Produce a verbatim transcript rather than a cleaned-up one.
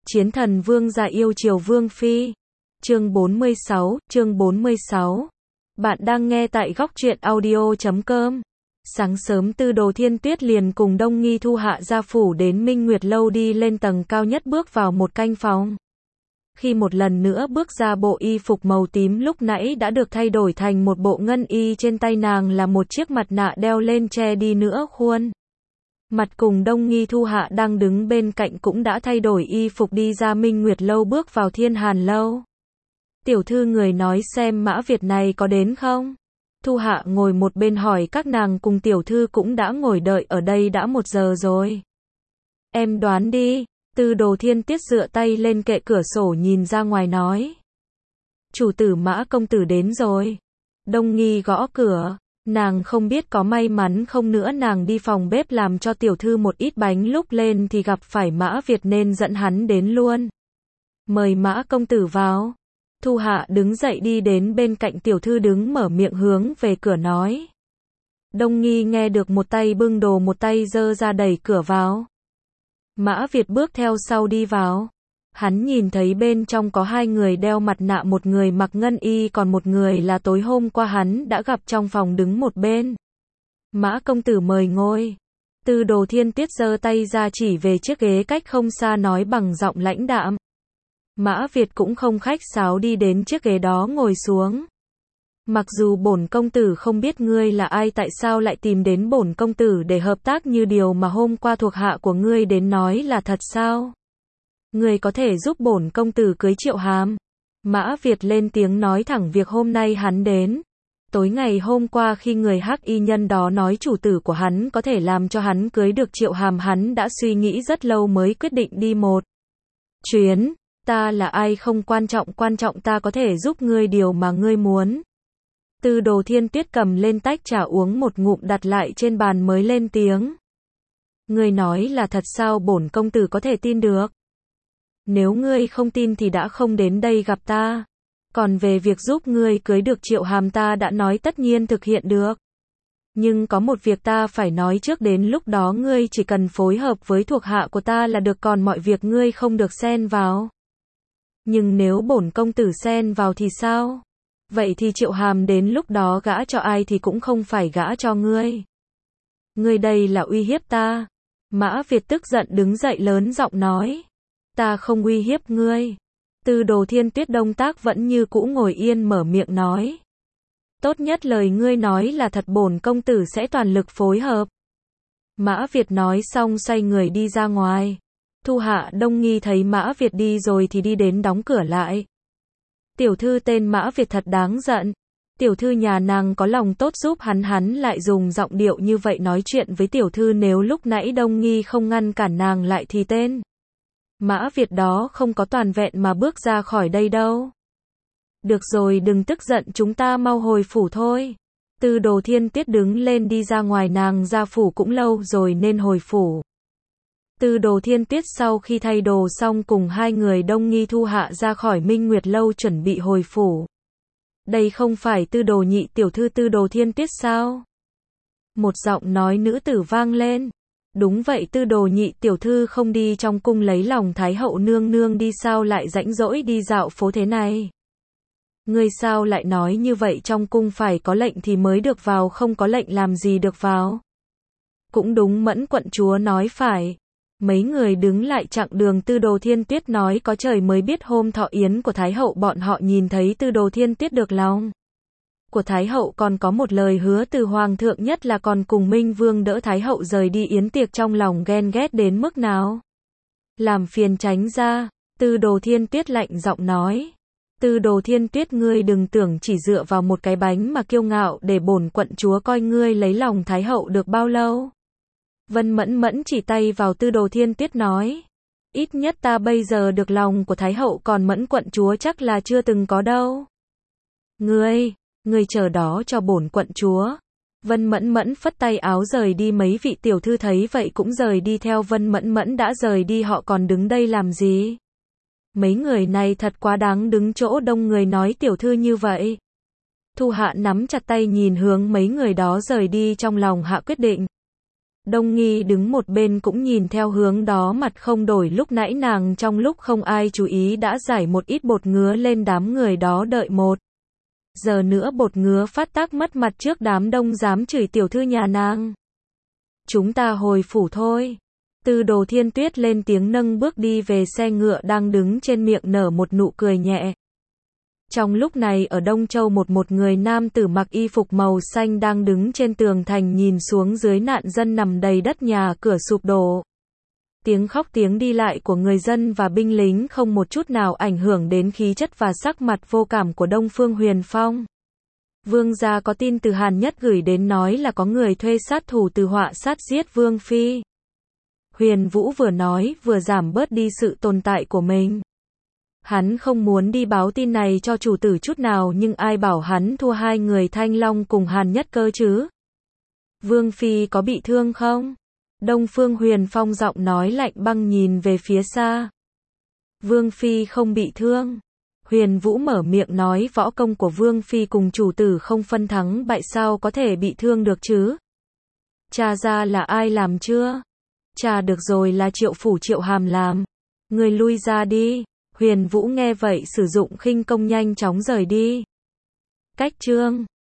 Chiến thần vương gia yêu chiều vương phi. Chương bốn mươi sáu, chương bốn mươi sáu. Bạn đang nghe tại góc truyện audio chấm com. Sáng sớm Tư Đồ Thiên Tuyết liền cùng Đông Nghi Thu Hạ gia phủ đến Minh Nguyệt lâu đi lên tầng cao nhất bước vào một canh phòng. Khi một lần nữa bước ra, bộ y phục màu tím lúc nãy đã được thay đổi thành một bộ ngân y, trên tay nàng là một chiếc mặt nạ đeo lên che đi nữa khuôn mặt. Cùng Đông Nghi Thu Hạ đang đứng bên cạnh cũng đã thay đổi y phục đi ra Minh Nguyệt lâu bước vào Thiên Hàn lâu. Tiểu thư, người nói xem Mã Việt này có đến không? Thu Hạ ngồi một bên hỏi. Các nàng cùng tiểu thư cũng đã ngồi đợi ở đây đã một giờ rồi. Em đoán đi. Tư Đồ Thiên Tuyết dựa tay lên kệ cửa sổ nhìn ra ngoài nói. Chủ tử Mã công tử đến rồi. Đông Nghi gõ cửa. Nàng không biết có may mắn không nữa, nàng đi phòng bếp làm cho tiểu thư một ít bánh, lúc lên thì gặp phải Mã Việt nên dẫn hắn đến luôn. Mời Mã công tử vào. Thu Hạ đứng dậy đi đến bên cạnh tiểu thư, đứng mở miệng hướng về cửa nói. Đông Nghi nghe được, một tay bưng đồ một tay giơ ra đẩy cửa vào. Mã Việt bước theo sau đi vào. Hắn nhìn thấy bên trong có hai người đeo mặt nạ, một người mặc ngân y, còn một người là tối hôm qua hắn đã gặp trong phòng đứng một bên. Mã công tử mời ngồi. Tư Đồ Thiên Tuyết giơ tay ra chỉ về chiếc ghế cách không xa nói bằng giọng lãnh đạm. Mã Việt cũng không khách sáo đi đến chiếc ghế đó ngồi xuống. Mặc dù bổn công tử không biết ngươi là ai, tại sao lại tìm đến bổn công tử để hợp tác, như điều mà hôm qua thuộc hạ của ngươi đến nói là thật sao? Ngươi có thể giúp bổn công tử cưới Triệu Hàm. Mã Việt lên tiếng nói thẳng việc hôm nay hắn đến. Tối ngày hôm qua khi người hắc y nhân đó nói chủ tử của hắn có thể làm cho hắn cưới được Triệu Hàm, hắn đã suy nghĩ rất lâu mới quyết định đi một chuyến. Ta là ai không quan trọng, quan trọng ta có thể giúp ngươi điều mà ngươi muốn. Tư Đồ Thiên Tuyết cầm lên tách trà uống một ngụm đặt lại trên bàn mới lên tiếng. Ngươi nói là thật sao, bổn công tử có thể tin được. Nếu ngươi không tin thì đã không đến đây gặp ta. Còn về việc giúp ngươi cưới được Triệu Hàm, ta đã nói tất nhiên thực hiện được. Nhưng có một việc ta phải nói trước, đến lúc đó ngươi chỉ cần phối hợp với thuộc hạ của ta là được, còn mọi việc ngươi không được xen vào. Nhưng nếu bổn công tử xen vào thì sao? Vậy thì Triệu Hàm đến lúc đó gả cho ai thì cũng không phải gả cho ngươi. Ngươi đây là uy hiếp ta. Mã Việt tức giận đứng dậy lớn giọng nói. Ta không uy hiếp ngươi. Tư Đồ Thiên Tuyết động tác vẫn như cũ ngồi yên mở miệng nói. Tốt nhất lời ngươi nói là thật, bổn công tử sẽ toàn lực phối hợp. Mã Việt nói xong xoay người đi ra ngoài. Thu Hạ Đông Nghi thấy Mã Việt đi rồi thì đi đến đóng cửa lại. Tiểu thư tên Mã Việt thật đáng giận. Tiểu thư nhà nàng có lòng tốt giúp hắn, hắn lại dùng giọng điệu như vậy nói chuyện với tiểu thư. Nếu lúc nãy Đông Nghi không ngăn cản nàng lại thì tên Mã Việt đó không có toàn vẹn mà bước ra khỏi đây đâu. Được rồi, đừng tức giận, chúng ta mau hồi phủ thôi. Tư Đồ Thiên Tuyết đứng lên đi ra ngoài, nàng ra phủ cũng lâu rồi nên hồi phủ. Tư Đồ Thiên Tuyết sau khi thay đồ xong cùng hai người Đông Nghi Thu Hạ ra khỏi Minh Nguyệt lâu chuẩn bị hồi phủ. Đây không phải Tư Đồ nhị tiểu thư Tư Đồ Thiên Tuyết sao? Một giọng nói nữ tử vang lên. Đúng vậy, Tư Đồ nhị tiểu thư không đi trong cung lấy lòng Thái hậu nương nương đi sao lại rảnh rỗi đi dạo phố thế này? Ngươi sao lại nói như vậy, trong cung phải có lệnh thì mới được vào, không có lệnh làm gì được vào? Cũng đúng, Mẫn quận chúa nói phải. Mấy người đứng lại chặng đường. Tư Đồ Thiên Tuyết nói có trời mới biết hôm thọ yến của Thái hậu bọn họ nhìn thấy Tư Đồ Thiên Tuyết được lòng của Thái hậu, còn có một lời hứa từ Hoàng thượng, nhất là còn cùng Minh Vương đỡ Thái hậu rời đi yến tiệc, trong lòng ghen ghét đến mức nào. Làm phiền tránh ra. Tư Đồ Thiên Tuyết lạnh giọng nói. Tư Đồ Thiên Tuyết, ngươi đừng tưởng chỉ dựa vào một cái bánh mà kiêu ngạo, để bổn quận chúa coi ngươi lấy lòng Thái hậu được bao lâu. Vân Mẫn Mẫn chỉ tay vào Tư Đồ Thiên Tuyết nói. Ít nhất ta bây giờ được lòng của Thái hậu, còn Mẫn quận chúa chắc là chưa từng có đâu. Ngươi, ngươi chờ đó cho bổn quận chúa. Vân Mẫn Mẫn phất tay áo rời đi, mấy vị tiểu thư thấy vậy cũng rời đi theo. Vân Mẫn Mẫn đã rời đi, họ còn đứng đây làm gì? Mấy người này thật quá đáng, đứng chỗ đông người nói tiểu thư như vậy. Thu Hạ nắm chặt tay nhìn hướng mấy người đó rời đi, trong lòng hạ quyết định. Đông Nghi đứng một bên cũng nhìn theo hướng đó mặt không đổi, lúc nãy nàng trong lúc không ai chú ý đã giải một ít bột ngứa lên đám người đó, đợi một giờ nữa bột ngứa phát tác mất mặt trước đám đông dám chửi tiểu thư nhà nàng. Chúng ta hồi phủ thôi. Tư Đồ Thiên Tuyết lên tiếng nâng bước đi về xe ngựa đang đứng trên, miệng nở một nụ cười nhẹ. Trong lúc này ở Đông Châu, một một người nam tử mặc y phục màu xanh đang đứng trên tường thành nhìn xuống dưới nạn dân nằm đầy đất, nhà cửa sụp đổ. Tiếng khóc tiếng đi lại của người dân và binh lính không một chút nào ảnh hưởng đến khí chất và sắc mặt vô cảm của Đông Phương Huyền Phong. Vương gia có tin từ Hàn Nhất gửi đến, nói là có người thuê sát thủ từ họa sát giết Vương Phi. Huyền Vũ vừa nói vừa giảm bớt đi sự tồn tại của mình. Hắn không muốn đi báo tin này cho chủ tử chút nào, nhưng ai bảo hắn thua hai người Thanh Long cùng Hàn Nhất cơ chứ? Vương Phi có bị thương không? Đông Phương Huyền Phong giọng nói lạnh băng nhìn về phía xa. Vương Phi không bị thương. Huyền Vũ mở miệng nói, võ công của Vương Phi cùng chủ tử không phân thắng bại, sao có thể bị thương được chứ? Tra ra là ai làm chưa? Tra được rồi, là Triệu Phủ Triệu Hàm làm. Người lui ra đi. Huyền Vũ nghe vậy sử dụng khinh công nhanh chóng rời đi. Cách chương